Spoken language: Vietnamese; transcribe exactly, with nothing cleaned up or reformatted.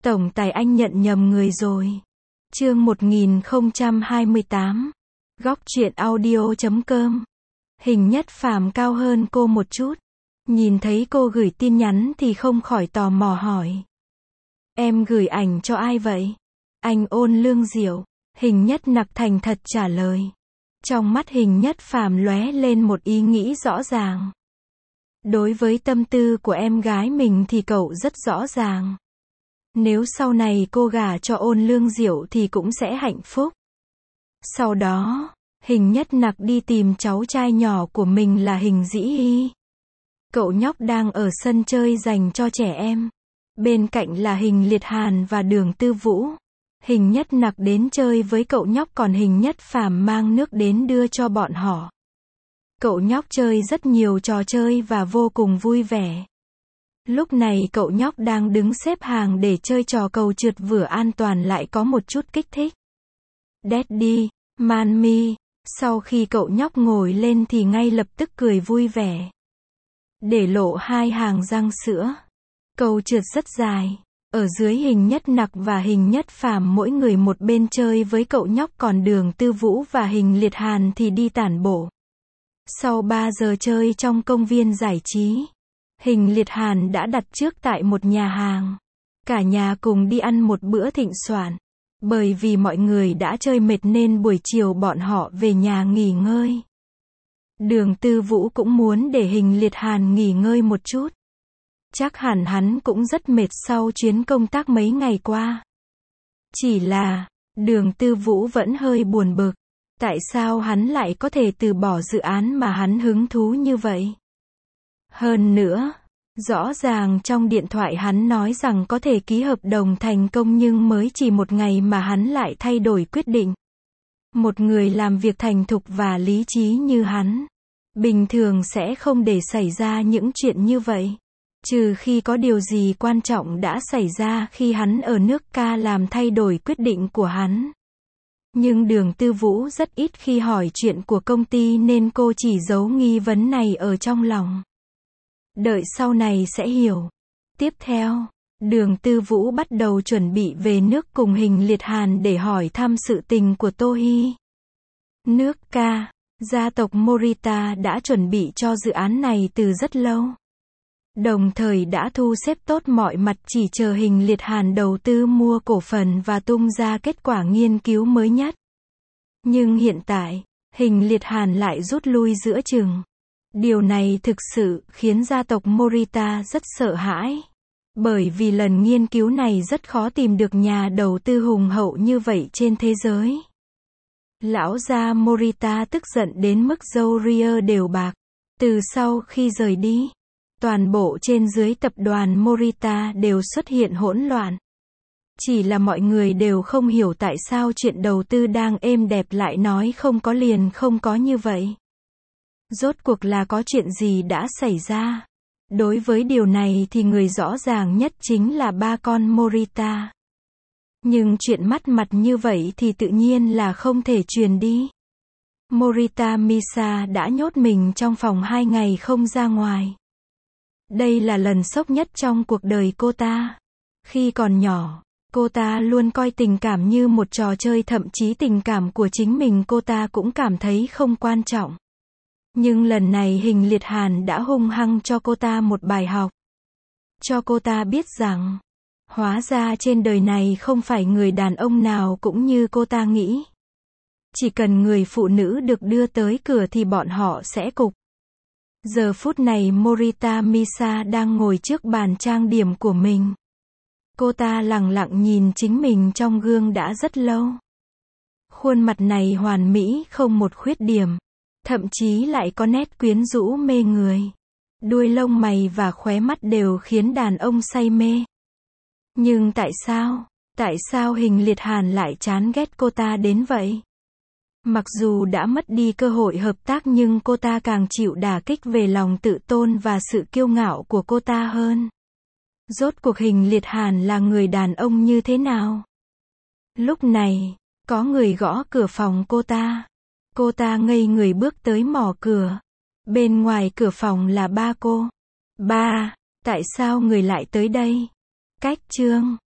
Tổng tài anh nhận nhầm người rồi. Chương một nghìn không trăm hai mươi tám. Góc truyện audio chấm com. Hình Nhất Phàm cao hơn cô một chút. Nhìn thấy cô gửi tin nhắn thì không khỏi tò mò hỏi. Em gửi ảnh cho ai vậy? Anh Ôn Lương Diệu. Hình Nhất Nặc thành thật trả lời. Trong mắt Hình Nhất Phàm lóe lên một ý nghĩ rõ ràng. Đối với tâm tư của em gái mình thì cậu rất rõ ràng. Nếu sau này cô gả cho Ôn Lương Diệu thì cũng sẽ hạnh phúc. Sau đó, Hình Nhất Nặc đi tìm cháu trai nhỏ của mình là Hình Dĩ Hy. Cậu nhóc đang ở sân chơi dành cho trẻ em. Bên cạnh là Hình Liệt Hàn và Đường Tư Vũ. Hình Nhất Nặc đến chơi với cậu nhóc còn Hình Nhất Phàm mang nước đến đưa cho bọn họ. Cậu nhóc chơi rất nhiều trò chơi và vô cùng vui vẻ. Lúc này cậu nhóc đang đứng xếp hàng để chơi trò cầu trượt vừa an toàn lại có một chút kích thích. Daddy, Mommy, sau khi cậu nhóc ngồi lên thì ngay lập tức cười vui vẻ. Để lộ hai hàng răng sữa. Cầu trượt rất dài. Ở dưới Hình Nhất Nặc và Hình Nhất Phàm mỗi người một bên chơi với cậu nhóc còn Đường Tư Vũ và Hình Liệt Hàn thì đi tản bộ. Sau ba giờ chơi trong công viên giải trí, Hình Liệt Hàn đã đặt trước tại một nhà hàng. Cả nhà cùng đi ăn một bữa thịnh soạn. Bởi vì mọi người đã chơi mệt nên buổi chiều bọn họ về nhà nghỉ ngơi. Đường Tư Vũ cũng muốn để Hình Liệt Hàn nghỉ ngơi một chút. Chắc hẳn hắn cũng rất mệt sau chuyến công tác mấy ngày qua. Chỉ là, Đường Tư Vũ vẫn hơi buồn bực. Tại sao hắn lại có thể từ bỏ dự án mà hắn hứng thú như vậy? Hơn nữa, rõ ràng trong điện thoại hắn nói rằng có thể ký hợp đồng thành công nhưng mới chỉ một ngày mà hắn lại thay đổi quyết định. Một người làm việc thành thục và lý trí như hắn, bình thường sẽ không để xảy ra những chuyện như vậy. Trừ khi có điều gì quan trọng đã xảy ra khi hắn ở nước ca làm thay đổi quyết định của hắn. Nhưng Đường Tư Vũ rất ít khi hỏi chuyện của công ty nên cô chỉ giấu nghi vấn này ở trong lòng. Đợi sau này sẽ hiểu. Tiếp theo, Đường Tư Vũ bắt đầu chuẩn bị về nước cùng Hình Liệt Hàn để hỏi thăm sự tình của Tô Hy. Nước ca, gia tộc Morita đã chuẩn bị cho dự án này từ rất lâu. Đồng thời đã thu xếp tốt mọi mặt chỉ chờ Hình Liệt Hàn đầu tư mua cổ phần và tung ra kết quả nghiên cứu mới nhất. Nhưng hiện tại, Hình Liệt Hàn lại rút lui giữa chừng. Điều này thực sự khiến gia tộc Morita rất sợ hãi. Bởi vì lần nghiên cứu này rất khó tìm được nhà đầu tư hùng hậu như vậy trên thế giới. Lão gia Morita tức giận đến mức râu ria đều bạc. Từ sau khi rời đi, toàn bộ trên dưới tập đoàn Morita đều xuất hiện hỗn loạn. Chỉ là mọi người đều không hiểu tại sao chuyện đầu tư đang êm đẹp lại nói không có liền không có như vậy. Rốt cuộc là có chuyện gì đã xảy ra? Đối với điều này thì người rõ ràng nhất chính là ba con Morita. Nhưng chuyện mắt mặt như vậy thì tự nhiên là không thể truyền đi. Morita Misa đã nhốt mình trong phòng hai ngày không ra ngoài. Đây là lần sốc nhất trong cuộc đời cô ta. Khi còn nhỏ, cô ta luôn coi tình cảm như một trò chơi, thậm chí tình cảm của chính mình cô ta cũng cảm thấy không quan trọng. Nhưng lần này Hình Liệt Hàn đã hung hăng cho cô ta một bài học. Cho cô ta biết rằng, hóa ra trên đời này không phải người đàn ông nào cũng như cô ta nghĩ. Chỉ cần người phụ nữ được đưa tới cửa thì bọn họ sẽ cục. Giờ phút này Morita Misa đang ngồi trước bàn trang điểm của mình. Cô ta lẳng lặng nhìn chính mình trong gương đã rất lâu. Khuôn mặt này hoàn mỹ không một khuyết điểm. Thậm chí lại có nét quyến rũ mê người. Đuôi lông mày và khóe mắt đều khiến đàn ông say mê. Nhưng tại sao, tại sao Hình Liệt Hàn lại chán ghét cô ta đến vậy? Mặc dù đã mất đi cơ hội hợp tác nhưng cô ta càng chịu đả kích về lòng tự tôn và sự kiêu ngạo của cô ta hơn. Rốt cuộc Hình Liệt Hàn là người đàn ông như thế nào? Lúc này, có người gõ cửa phòng cô ta. Cô ta ngây người bước tới mò cửa. Bên ngoài cửa phòng là ba cô. Ba, tại sao người lại tới đây? Cách chương